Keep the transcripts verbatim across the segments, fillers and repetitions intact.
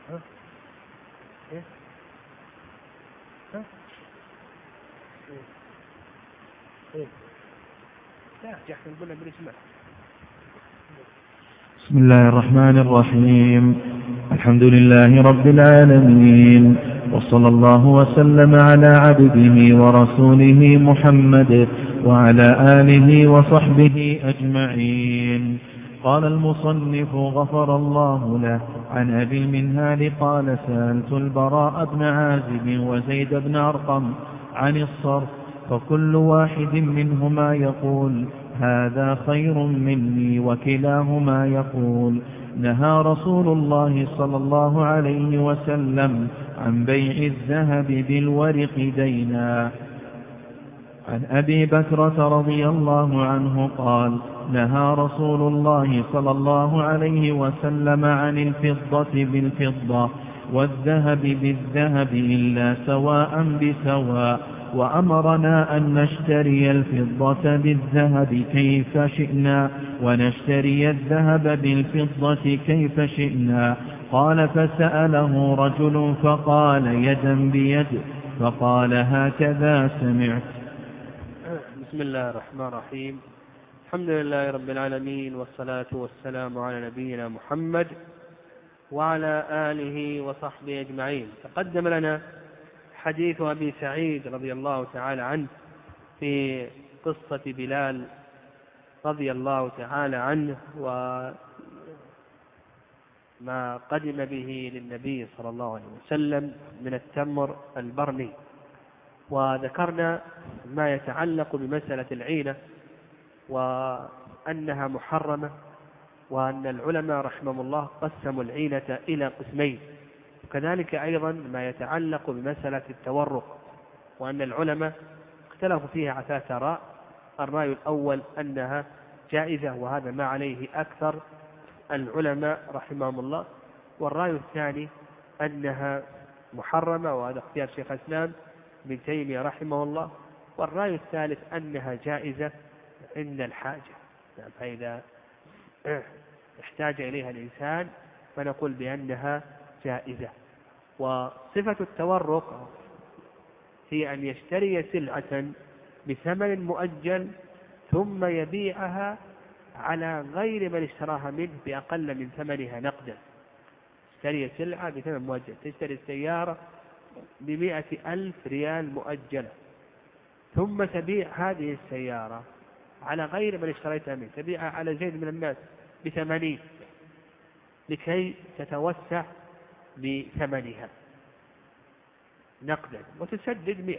ها؟ إيه؟ ها؟ إيه؟ إيه؟ لا جحن نقول له بالإجماع. بسم الله الرحمن الرحيم. الحمد لله رب العالمين، وصلى الله وسلم على عبده ورسوله محمد وعلى آله وصحبه أجمعين. قال المصنف غفر الله له عن أبي المنهال قال سألت البراء بن عازب وزيد بن أرقم عن الصرف، فكل واحد منهما يقول هذا خير مني، وكلاهما يقول نهى رسول الله صلى الله عليه وسلم عن بيع الذهب بالورق دينا. عن أبي بكرة رضي الله عنه قال نهى رسول الله صلى الله عليه وسلم عن الفضة بالفضة والذهب بالذهب إلا سواء بسواء، وأمرنا أن نشتري الفضة بالذهب كيف شئنا ونشتري الذهب بالفضة كيف شئنا. قال فسأله رجل فقال يدا بيد، فقال هكذا سمعت. بسم الله الرحمن الرحيم. الحمد لله رب العالمين، والصلاة والسلام على نبينا محمد وعلى آله وصحبه أجمعين. تقدم لنا حديث أبي سعيد رضي الله تعالى عنه في قصة بلال رضي الله تعالى عنه وما قدم به للنبي صلى الله عليه وسلم من التمر البرني، وذكرنا ما يتعلق بمسألة العينة وأنها محرمة، وأن العلماء رحمهم الله قسموا العينة إلى قسمين، وكذلك أيضا ما يتعلق بمسألة التورق، وأن العلماء اختلفوا فيها على ثلاث آراء. الرأي الأول أنها جائزة، وهذا ما عليه أكثر العلماء رحمهم الله، والرأي الثاني أنها محرمة، وهذا اختيار شيخ الإسلام ابن تيمية رحمه الله، والرأي الثالث أنها جائزة عند الحاجة، فإذا احتاج إليها الإنسان فنقول بأنها جائزة. وصفة التورق هي أن يشتري سلعة بثمن مؤجل ثم يبيعها على غير من اشتراها منه بأقل من ثمنها نقدا. تشتري سلعة بثمن مؤجل، تشتري السيارة بمئة ألف ريال مؤجلة، ثم تبيع هذه السيارة على غير من اشتريتها منه، تبيعها على زيد من الناس بثمانين لكي تتوسع بثمنها نقدا وتسدد مئة.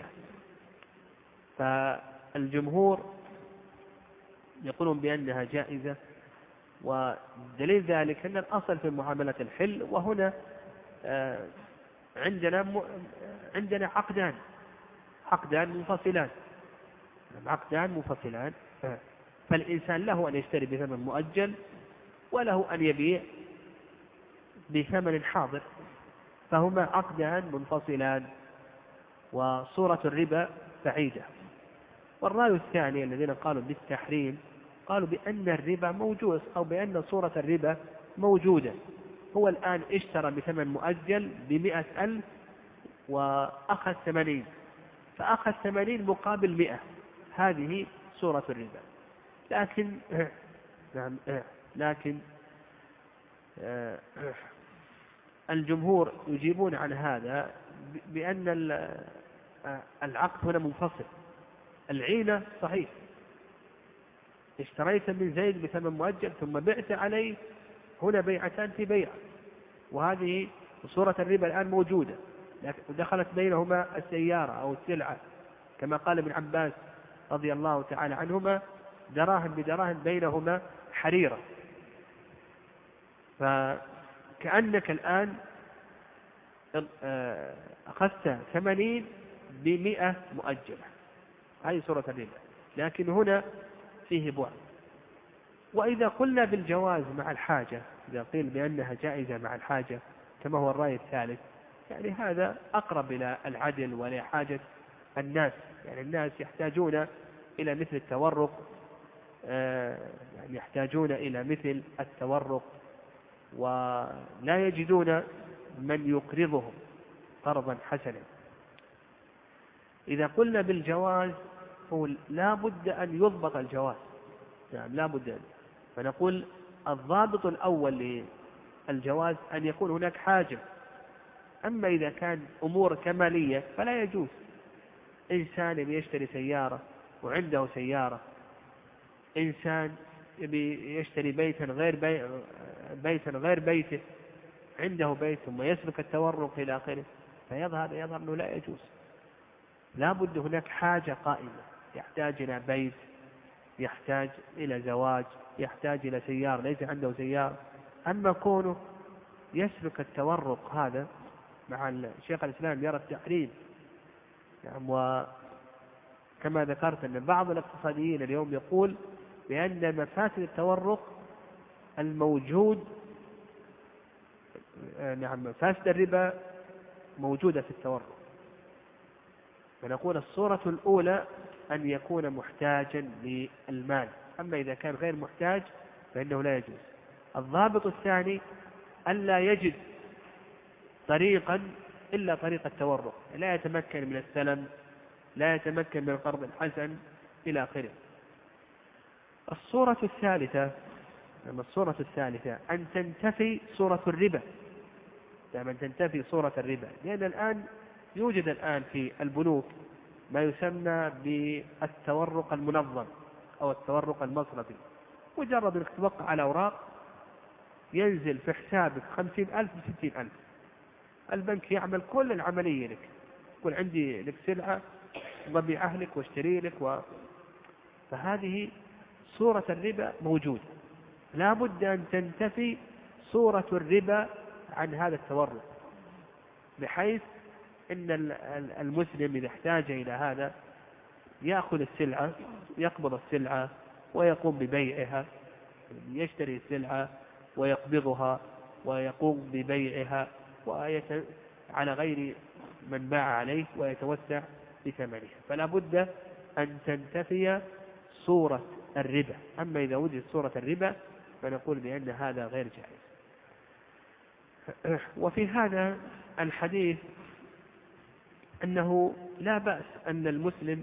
فالجمهور يقولون بأنها جائزة، ودليل ذلك أن الأصل في معاملة الحل، وهنا عندنا عندنا عقدان عقدان منفصلان عقدان منفصلان فالإنسان له أن يشتري بثمن مؤجل وله أن يبيع بثمن حاضر، فهما عقدان منفصلان، وصورة الربا بعيدة. والرأي الثاني الذين قالوا بالتحريم قالوا بأن الربا موجود، أو بأن صورة الربا موجودة. هو الآن اشترى بثمن مؤجل بمئة ألف وأخذ ثمانين، فأخذ ثمانين مقابل مئة، هذه صورة الربا. لكن نعم لكن الجمهور يجيبون عن هذا بأن العقد هنا منفصل. العينة صحيح، اشتريت من زيد بثمن مؤجل ثم بعت عليه، هنا بيعتان في بيع، وهذه صورة الربا الآن موجودة، ودخلت بينهما السيارة أو السلعة، كما قال ابن عباس رضي الله تعالى عنهما دراهم بدراهم بينهما حريرة. فكأنك الآن أخذت ثمانين بمئة مؤجلة، هذه صورة الربا، لكن هنا فيه بعد. وإذا قلنا بالجواز مع الحاجة، إذا قيل بأنها جائزة مع الحاجة كما هو الرأي الثالث، يعني هذا أقرب إلى العدل وإلى حاجة الناس. يعني الناس يحتاجون إلى مثل التورق، يعني يحتاجون إلى مثل التورق ولا يجدون من يقرضهم قرضا حسنا. إذا قلنا بالجواز هو لا بد أن يضبط الجواز، نعم لا بد أن، فنقول الضابط الأول للجواز أن يكون هناك حاجة. أما إذا كان أمور كمالية فلا يجوز. إنسان يشتري سيارة وعنده سيارة، إنسان يشتري بيتا غير بي... بيتا غير بيته، عنده بيت ثم يسلك التورق إلى آخره، فيظهر يظهر أنه لا يجوز. لا بد هناك حاجة قائمة، يحتاج إلى بيت، يحتاج إلى زواج، يحتاج إلى سيارة، ليس عنده سيارة. أما كونه يسلك التورق هذا مع الشيخ الإسلام يرى التحريم، يعني وكما ذكرت أن بعض الاقتصاديين اليوم يقول بأن مفاسد التورق الموجود، نعم مفاسد الربا موجودة في التورق. فنقول الصورة الأولى أن يكون محتاجا للمال، أما إذا كان غير محتاج فإنه لا يجوز. الضابط الثاني ألا يجد طريقا إلا طريق التورق، لا يتمكن من السلم، لا يتمكن من القرض الحسن إلى آخره. الصورة الثالثة الصورة الثالثة أن تنتفي صورة الربا، يعني أن تنتفي صورة الربا، لأن الآن يوجد الآن في البنوك ما يسمى بالتورق المنظم أو التورق المصرفي. مجرد أنك توقع على أوراق ينزل في حسابك خمسين ألف بستين ألف، البنك يعمل كل العملية لك، يقول عندي لك سلعة وبيعها لك واشتري لك و... فهذه صورة الربا موجودة. لا بد أن تنتفي صورة الربا عن هذا التورق، بحيث إن المسلم إذا احتاج إلى هذا يأخذ السلعة، يقبض السلعة ويقوم ببيعها، يشتري السلعة ويقبضها ويقوم ببيعها ويت... على غير من باع عليه ويتوسع بثمنها. فلا بد أن تنتفي صورة الربا. أما إذا وجد صورة الربا فنقول بأن هذا غير جائز. وفي هذا الحديث أنه لا بأس أن المسلم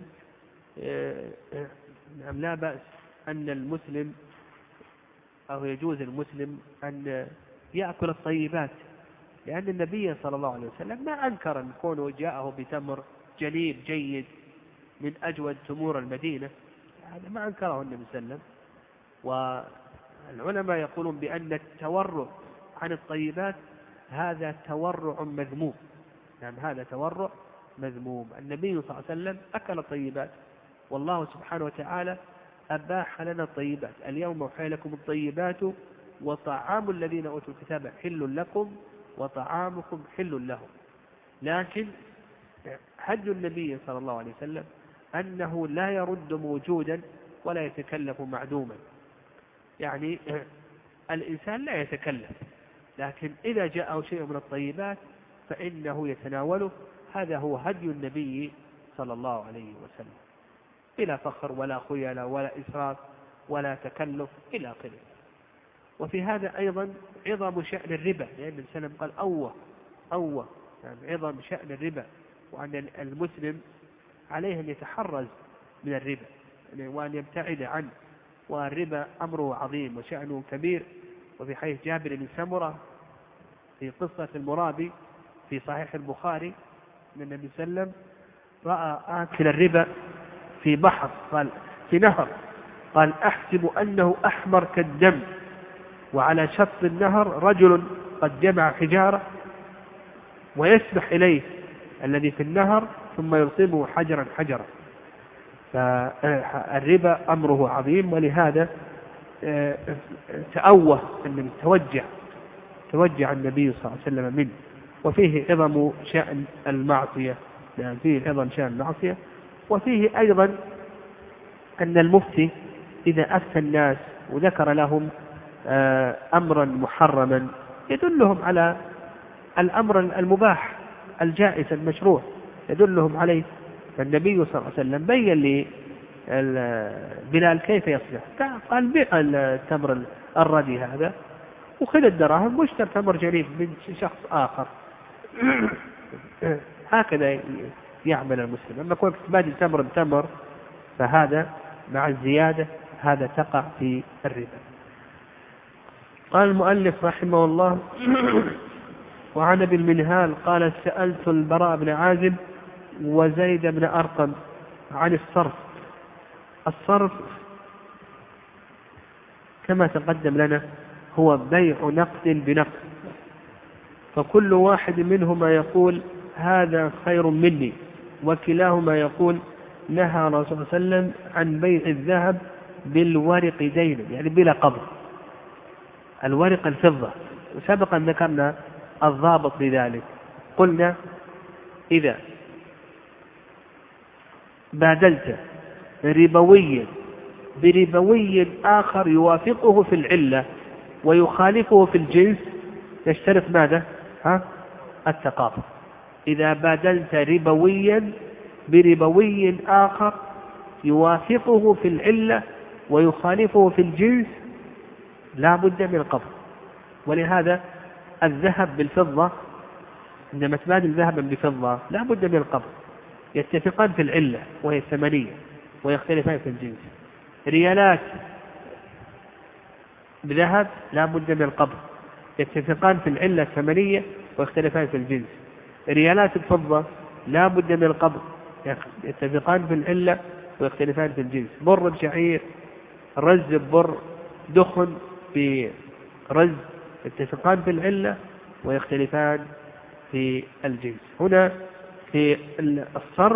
نعم لا بأس أن المسلم أو يجوز المسلم أن يأكل الطيبات، لأن النبي صلى الله عليه وسلم ما أنكر أن كونه جاءه بتمر جليب جيد من أجود تمور المدينة، هذا ما أنكره النبي صلى الله عليه وسلم. والعلماء يقولون بأن التورع عن الطيبات هذا تورع مذموم، يعني هذا تورع مذموم. النبي صلى الله عليه وسلم أكل الطيبات، والله سبحانه وتعالى أباح لنا الطيبات. اليوم أحل لكم الطيبات وطعام الذين أوتوا الكتاب حل لكم وطعامكم حل لهم. لكن حج النبي صلى الله عليه وسلم أنه لا يرد موجودا ولا يتكلف معدوما، يعني الإنسان لا يتكلف، لكن إذا جاءه شيء من الطيبات فإنه يتناوله. هذا هو هدي النبي صلى الله عليه وسلم، بلا فخر ولا خيلاء ولا إسراف ولا تكلف إلى آخره. وفي هذا أيضا عظم شأن الربا، لأن السلام قال أوه أوه يعني عظم شأن الربا، وأن المسلم عليه أن يتحرز من الربا وأن يبتعد عنه، والربا أمره عظيم وشأنه كبير. وفي حديث جابر بن سمرة في قصة المرابي في صحيح البخاري أن النبي صلى الله عليه وسلم رأى آكل الربا في بحر، قال في نهر، قال أحسب أنه أحمر كالدم، وعلى شط النهر رجل قد جمع حجارة ويسبح إليه الذي في النهر ثم يلقمه حجرا حجرا. فالربا أمره عظيم، ولهذا تأوه أن توجع توجع النبي صلى الله عليه وسلم منه. وفيه عظم شأن المعصية، يعني فيه عظم شأن المعصية. وفيه أيضا أن المفتي إذا أفتى الناس وذكر لهم أمرا محرما يدلهم على الأمر المباح الجائز المشروع، يدلهم عليه. فالنبي صلى الله عليه وسلم بين لي بلال كيف يصنع، قال بيع التمر الردي هذا وخذ الدراهم واشتر تمر جريب من شخص آخر. هكذا يعمل المسلم. أما كونك تبادل تمر بتمر فهذا مع الزيادة هذا تقع في الربا. قال المؤلف رحمه الله: وعن ابي المنهال قال: سألت البراء بن عازب وزيد بن أرقم عن الصرف. الصرف كما تقدم لنا هو بيع نقد بنقد، فكل واحد منهما يقول هذا خير مني، وكلاهما يقول نهى الرسول صلى الله عليه وسلم عن بيع الذهب بالورق دينا، يعني بلا قبض. الورق الفضة، وسبقا ذكرنا الضابط لذلك، قلنا إذا بادلت ربويا بربوي آخر يوافقه في العلة ويخالفه في الجنس يشترط ماذا؟ ها؟ التقابض. إذا بادلت ربويا بربوي آخر يوافقه في العلة ويخالفه في الجنس لا بد من القبض. ولهذا الذهب بالفضة عندما تبادل ذهبا بفضة لا بد من القبض، يتفقان في العلة وهي الثمنية ويختلفان في الجنس. ريالات بذهب لا بد من القبض، يتفقان في العلة الثمنية ويختلفان في الجنس. ريالات الفضة لا بد من القبض، يتفقان في العلة ويختلفان في الجنس. بر بشعير، رز ببر، دخن برز، يتفقان في العلة ويختلفان في الجنس. هنا في الصرف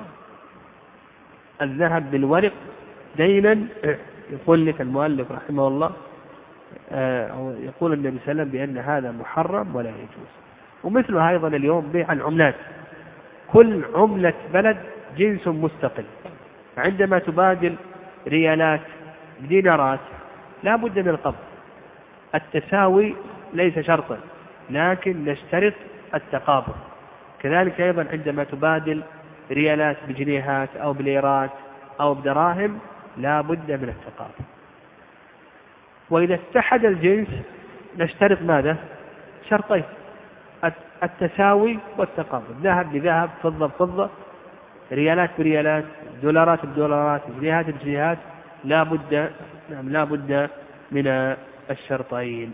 الذهب بالورق دينا يقول لك المؤلف رحمه الله يقول النبي صلى الله عليه وسلم بأن هذا محرم ولا يجوز. ومثله أيضا اليوم بيع العملات، كل عملة بلد جنس مستقل. عندما تبادل ريالات دينارات لا بد من القبض. التساوي ليس شرطا لكن نشترط التقابض. كذلك أيضا عندما تبادل ريالات بجنيهات أو بليرات أو بدراهم لا بد من التقابض. وإذا اتحد الجنس نشترط ماذا؟ شرطين: التساوي والتقابض. ذهب بذهب، فضة بفضة، ريالات بريالات، دولارات بدولارات، جنيهات بجنيهات، لا بد نعم لا بد من الشرطين.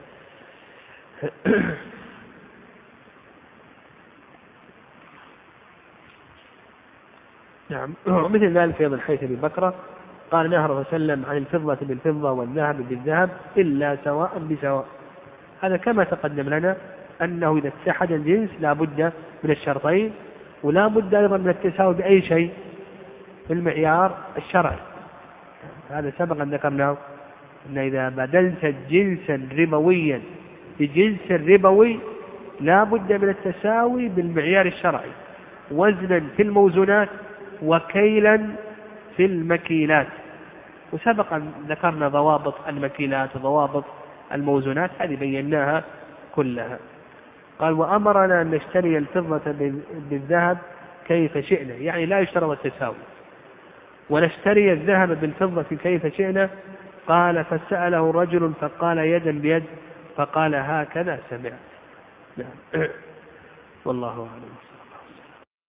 نعم. مثل ذلك أيضا حيث أبي بكر قال نهى الرسول صلى الله عليه وسلم عن الفضة بالفضة والذهب بالذهب إلا سواء بسواء. هذا كما تقدم لنا أنه إذا اتحد الجنس لا بد من الشرطين، ولا بد أيضا من التساوي بأي شيء في المعيار الشرعي. هذا سبقا ذكرناه أن إذا بدلت جنسا ربويا بجنس ربوي لا بد من التساوي بالمعيار الشرعي، وزنا في الموزونات وكيلا في المكيلات. وسبقا ذكرنا ضوابط المكيلات وضوابط الموزونات، هذه بيناها كلها. قال: وأمرنا أن نشتري الفضة بالذهب كيف شئنا، يعني لا يشترط التساوي، ونشتري الذهب بالفضة كيف شئنا. قال: فسأله رجل فقال يدا بيد، فقال هكذا سمعت. نعم. والله أعلم.